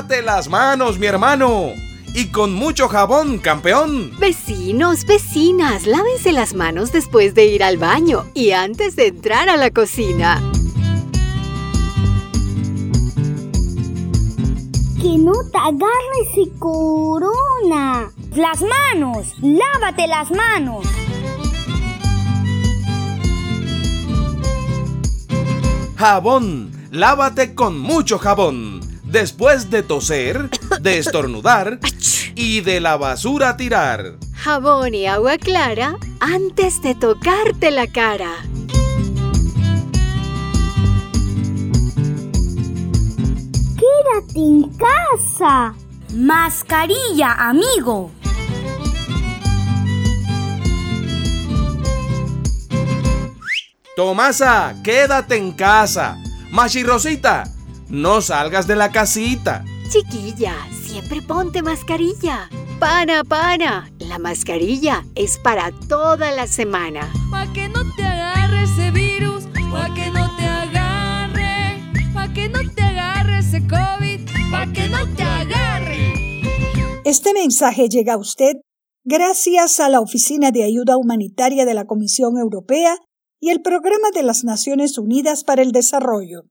Lávate las manos, mi hermano. Y con mucho jabón, campeón. Vecinos, vecinas, lávense las manos después de ir al baño y antes de entrar a la cocina. Que no te agarre ese corona. Las manos, lávate las manos. Jabón, lávate con mucho jabón. Después de toser, de estornudar y de la basura tirar. Jabón y agua clara antes de tocarte la cara. Quédate en casa. Mascarilla, amigo. Tomasa, quédate en casa. Machirrosita, no salgas de la casita. Chiquilla, siempre ponte mascarilla. Pana, la mascarilla es para toda la semana. Pa' que no te agarre ese virus, pa' que no te agarre, pa' que no te agarre ese COVID, pa' que no te agarre. Este mensaje llega a usted gracias a la Oficina de Ayuda Humanitaria de la Comisión Europea y el Programa de las Naciones Unidas para el Desarrollo.